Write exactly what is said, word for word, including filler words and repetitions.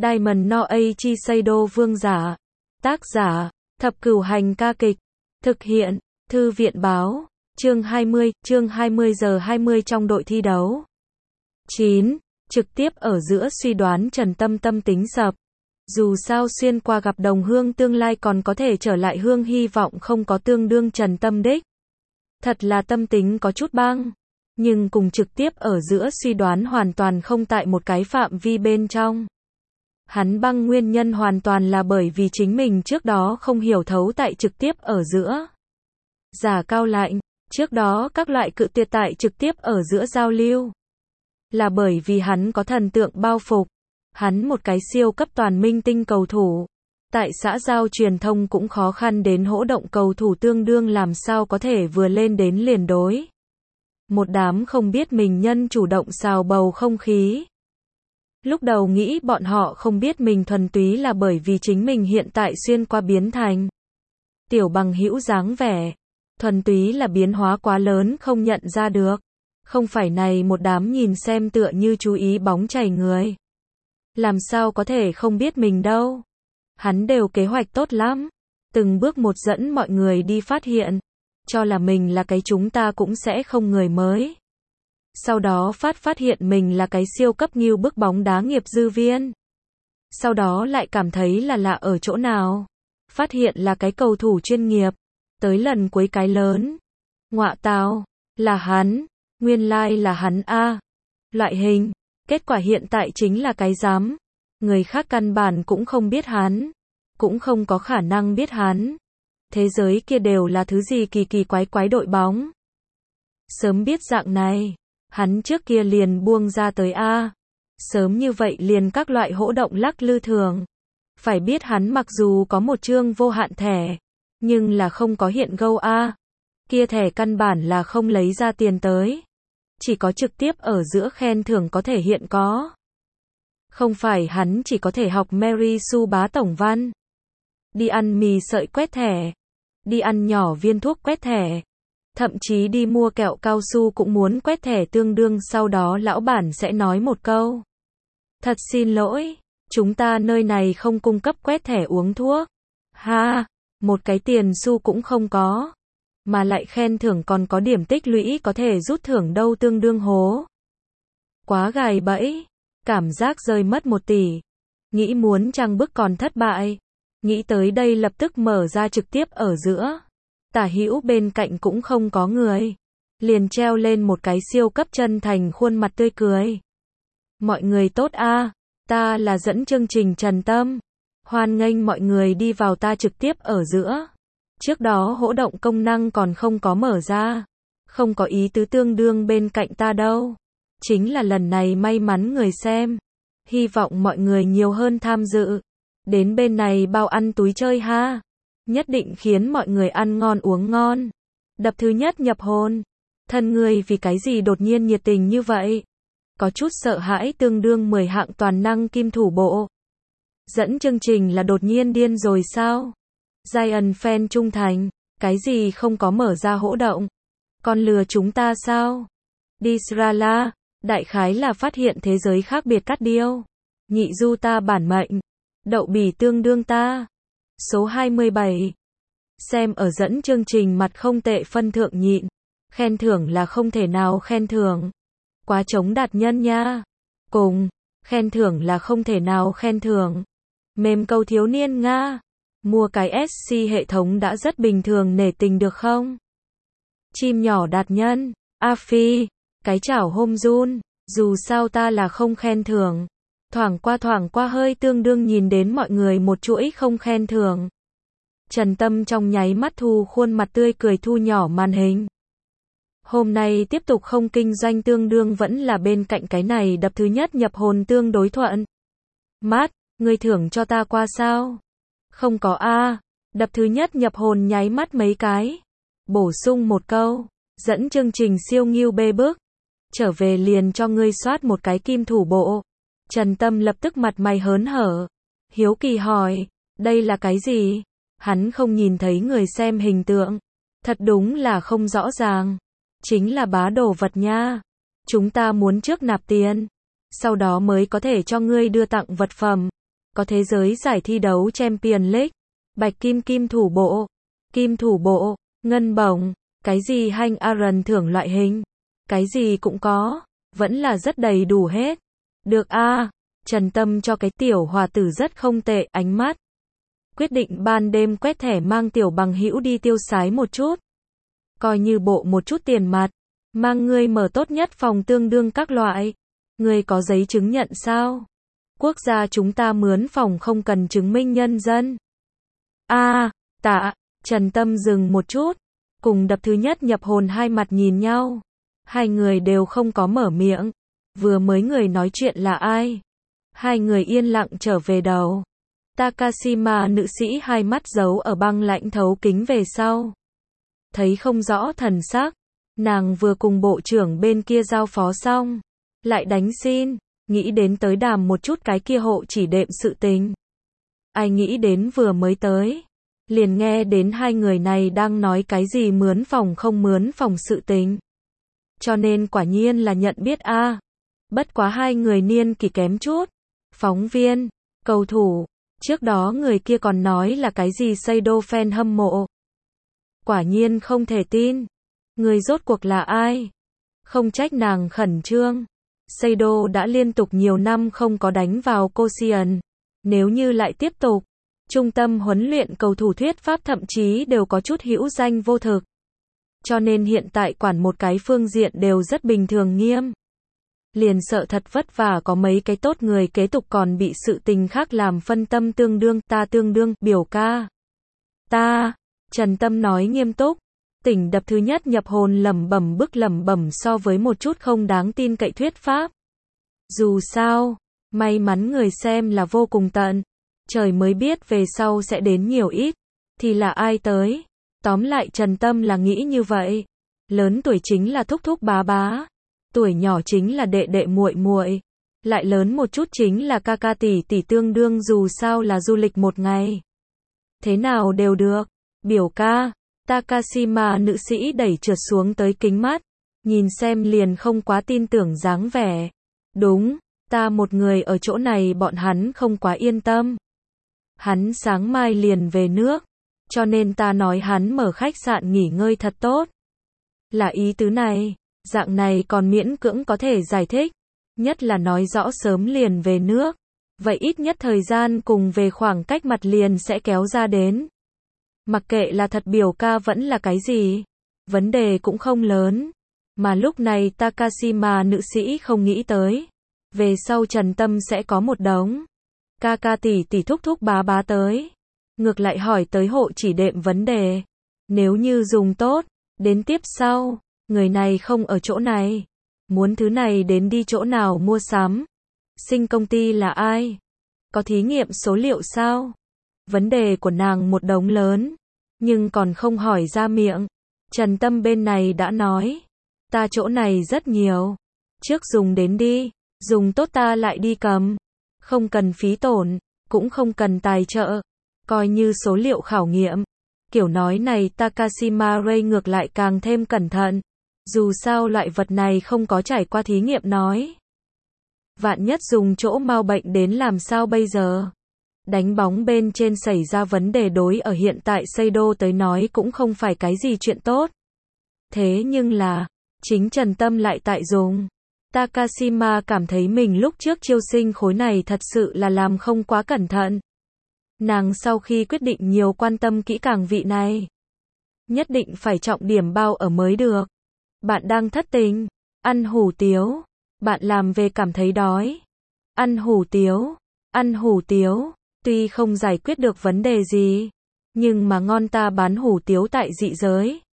Diamond no Eiichi Seido Vương giả. Tác giả, Thập Cửu Hành ca kịch. Thực hiện, Thư viện báo. Chương hai mươi, chương hai mươi giờ hai mươi trong đội thi đấu. chín. Trực tiếp ở giữa suy đoán Trần Tâm tâm tính sập. Dù sao xuyên qua gặp đồng hương tương lai còn có thể trở lại hương hy vọng không có tương đương Trần Tâm đích. Thật là tâm tính có chút băng. Nhưng cùng trực tiếp ở giữa suy đoán hoàn toàn không tại một cái phạm vi bên trong. Hắn băng nguyên nhân hoàn toàn là bởi vì chính mình trước đó không hiểu thấu tại trực tiếp ở giữa. Giả cao lạnh, trước đó các loại cự tuyệt tại trực tiếp ở giữa giao lưu. Là bởi vì hắn có thần tượng bao phục. Hắn một cái siêu cấp toàn minh tinh cầu thủ. Tại xã giao truyền thông cũng khó khăn đến hỗ động cầu thủ tương đương làm sao có thể vừa lên đến liền đối. Một đám không biết mình nhân chủ động xào bầu không khí. Lúc đầu nghĩ bọn họ không biết mình thuần túy là bởi vì chính mình hiện tại xuyên qua biến thành tiểu bằng hữu dáng vẻ. Thuần túy là biến hóa quá lớn không nhận ra được. Không phải này một đám nhìn xem tựa như chú ý bóng chảy người. Làm sao có thể không biết mình đâu. Hắn đều kế hoạch tốt lắm. Từng bước một dẫn mọi người đi phát hiện. Cho là mình là cái chúng ta cũng sẽ không người mới. Sau đó phát phát hiện mình là cái siêu cấp nghiêu bức bóng đá nghiệp dư viên. Sau đó lại cảm thấy là lạ ở chỗ nào. Phát hiện là cái cầu thủ chuyên nghiệp. Tới lần cuối cái lớn. Ngọa tào, là hắn. Nguyên lai like là hắn a. Loại hình. Kết quả hiện tại chính là cái dám. Người khác căn bản cũng không biết hắn. Cũng không có khả năng biết hắn. Thế giới kia đều là thứ gì kỳ kỳ quái quái đội bóng. Sớm biết dạng này. Hắn trước kia liền buông ra tới A. Sớm như vậy liền các loại hỗ động lắc lư thường. Phải biết hắn mặc dù có một chương vô hạn thẻ. Nhưng là không có hiện gâu A. Kia thẻ căn bản là không lấy ra tiền tới. Chỉ có trực tiếp ở giữa khen thưởng có thể hiện có. Không phải hắn chỉ có thể học Mary Sue bá tổng văn. Đi ăn mì sợi quét thẻ. Đi ăn nhỏ viên thuốc quét thẻ. Thậm chí đi mua kẹo cao su cũng muốn quét thẻ tương đương sau đó lão bản sẽ nói một câu. Thật xin lỗi, chúng ta nơi này không cung cấp quét thẻ uống thuốc. Ha, một cái tiền xu cũng không có. Mà lại khen thưởng còn có điểm tích lũy có thể rút thưởng đâu tương đương hố. Quá gài bẫy, cảm giác rơi mất một tỷ. Nghĩ muốn trang bức còn thất bại. Nghĩ tới đây lập tức mở ra trực tiếp ở giữa. Tả hữu bên cạnh cũng không có người. Liền treo lên một cái siêu cấp chân thành khuôn mặt tươi cười. Mọi người tốt a, ta là dẫn chương trình Trần Tâm. Hoan nghênh mọi người đi vào ta trực tiếp ở giữa. Trước đó hỗ động công năng còn không có mở ra. Không có ý tứ tương đương bên cạnh ta đâu. Chính là lần này may mắn người xem. Hy vọng mọi người nhiều hơn tham dự. Đến bên này bao ăn túi chơi ha. Nhất định khiến mọi người ăn ngon uống ngon. Đập thứ nhất nhập hồn. Thân người vì cái gì đột nhiên nhiệt tình như vậy? Có chút sợ hãi tương đương mười hạng toàn năng kim thủ bộ. Dẫn chương trình là đột nhiên điên rồi sao? Giant fan trung thành. Cái gì không có mở ra hỗ động? Còn lừa chúng ta sao? Disrala. Đại khái là phát hiện thế giới khác biệt cắt điêu. Nhị du ta bản mệnh. Đậu bỉ tương đương ta. Số hai mươi bảy. Xem ở dẫn chương trình mặt không tệ phân thượng nhịn. Khen thưởng là không thể nào khen thưởng. Quá chống đạt nhân nha. Cùng. Khen thưởng là không thể nào khen thưởng. Mềm câu thiếu niên Nga. Mua cái ét xê hệ thống đã rất bình thường nể tình được không? Chim nhỏ đạt nhân. A Phi. Cái chảo hôm run. Dù sao ta là không khen thưởng. Thoảng qua thoảng qua hơi tương đương nhìn đến mọi người một chuỗi không khen thưởng. Trần Tâm trong nháy mắt thu khuôn mặt tươi cười thu nhỏ màn hình. Hôm nay tiếp tục không kinh doanh tương đương vẫn là bên cạnh cái này đập thứ nhất nhập hồn tương đối thuận. Mát, người thưởng cho ta qua sao? Không có a. Đập thứ nhất nhập hồn nháy mắt mấy cái. Bổ sung một câu. Dẫn chương trình siêu nghiêu bê bức. Trở về liền cho ngươi soát một cái kim thủ bộ. Trần Tâm lập tức mặt mày hớn hở. Hiếu kỳ hỏi. Đây là cái gì? Hắn không nhìn thấy người xem hình tượng. Thật đúng là không rõ ràng. Chính là bá đồ vật nha. Chúng ta muốn trước nạp tiền. Sau đó mới có thể cho ngươi đưa tặng vật phẩm. có thế giới giải thi đấu Champions League, bạch kim kim thủ bộ, kim thủ bộ, ngân bổng, cái gì Hanh Aaron thưởng loại hình, cái gì cũng có, vẫn là rất đầy đủ hết. Được a, Trần Tâm cho cái tiểu hòa tử rất không tệ, ánh mắt. Quyết định ban đêm quét thẻ mang tiểu bằng hữu đi tiêu sái một chút. Coi như bộ một chút tiền mặt, mang ngươi mở tốt nhất phòng tương đương các loại. Ngươi có giấy chứng nhận sao? Quốc gia chúng ta mướn phòng không cần chứng minh nhân dân. A, tạ, Trần Tâm dừng một chút, cùng đập thứ nhất nhập hồn hai mặt nhìn nhau. Hai người đều không có mở miệng. Vừa mới người nói chuyện là ai? Hai người yên lặng trở về đầu. Takashima nữ sĩ hai mắt giấu ở băng lãnh thấu kính về sau. Thấy không rõ thần sắc. Nàng vừa cùng bộ trưởng bên kia giao phó xong. Lại đánh xin. Nghĩ đến tới đàm một chút cái kia hộ chỉ đệm sự tình. Ai nghĩ đến vừa mới tới. Liền nghe đến hai người này đang nói cái gì mướn phòng không mướn phòng sự tình. Cho nên quả nhiên là nhận biết a. À. Bất quá hai người niên kỷ kém chút. Phóng viên, cầu thủ, trước đó người kia còn nói là cái gì Seido fan hâm mộ. Quả nhiên không thể tin. Người rốt cuộc là ai? Không trách nàng khẩn trương. Seido đã liên tục nhiều năm không có đánh vào Koshien. Nếu như lại tiếp tục, trung tâm huấn luyện cầu thủ thuyết pháp thậm chí đều có chút hữu danh vô thực. Cho nên hiện tại quản một cái phương diện đều rất bình thường nghiêm. Liền sợ thật vất vả có mấy cái tốt người kế tục còn bị sự tình khác làm phân tâm tương đương, ta tương đương, biểu ca. Ta, Trần Tâm nói nghiêm túc, tỉnh đập thứ nhất nhập hồn lẩm bẩm bức lẩm bẩm so với một chút không đáng tin cậy thuyết pháp. Dù sao, may mắn người xem là vô cùng tận, trời mới biết về sau sẽ đến nhiều ít, thì là ai tới. Tóm lại Trần Tâm là nghĩ như vậy, lớn tuổi chính là thúc thúc bá bá. Tuổi nhỏ chính là đệ đệ muội muội, lại lớn một chút chính là ca ca tỷ tỷ tương đương dù sao là du lịch một ngày. Thế nào đều được, biểu ca, Takashima nữ sĩ đẩy trượt xuống tới kính mắt, nhìn xem liền không quá tin tưởng dáng vẻ. Đúng, ta một người ở chỗ này bọn hắn không quá yên tâm. Hắn sáng mai liền về nước, cho nên ta nói hắn mở khách sạn nghỉ ngơi thật tốt. Là ý tứ này. Dạng này còn miễn cưỡng có thể giải thích, nhất là nói rõ sớm liền về nước, vậy ít nhất thời gian cùng về khoảng cách mặt liền sẽ kéo ra đến. Mặc kệ là thật biểu ca vẫn là cái gì, vấn đề cũng không lớn, mà lúc này Takashima nữ sĩ không nghĩ tới, về sau Trần Tâm sẽ có một đống ca ca tỷ tỷ thúc thúc bá bá tới, ngược lại hỏi tới hộ chỉ đệm vấn đề, nếu như dùng tốt, đến tiếp sau. Người này không ở chỗ này. Muốn thứ này đến đi chỗ nào mua sắm? Sinh công ty là ai? Có thí nghiệm số liệu sao? Vấn đề của nàng một đống lớn. Nhưng còn không hỏi ra miệng. Trần Tâm bên này đã nói. Ta chỗ này rất nhiều. Trước dùng đến đi. Dùng tốt ta lại đi cầm. Không cần phí tổn. Cũng không cần tài trợ. Coi như số liệu khảo nghiệm. Kiểu nói này Takashima Ray ngược lại càng thêm cẩn thận. Dù sao loại vật này không có trải qua thí nghiệm nói. Vạn nhất dùng chỗ mau bệnh đến làm sao bây giờ? Đánh bóng bên trên xảy ra vấn đề đối ở hiện tại Seido tới nói cũng không phải cái gì chuyện tốt. Thế nhưng là, chính Trần Tâm lại tại dùng. Takashima cảm thấy mình lúc trước chiêu sinh khối này thật sự là làm không quá cẩn thận. Nàng sau khi quyết định nhiều quan tâm kỹ càng vị này. Nhất định phải trọng điểm bao ở mới được. Bạn đang thất tình, ăn hủ tiếu, bạn làm về cảm thấy đói, ăn hủ tiếu, ăn hủ tiếu, tuy không giải quyết được vấn đề gì, nhưng mà ngon ta bán hủ tiếu tại dị giới.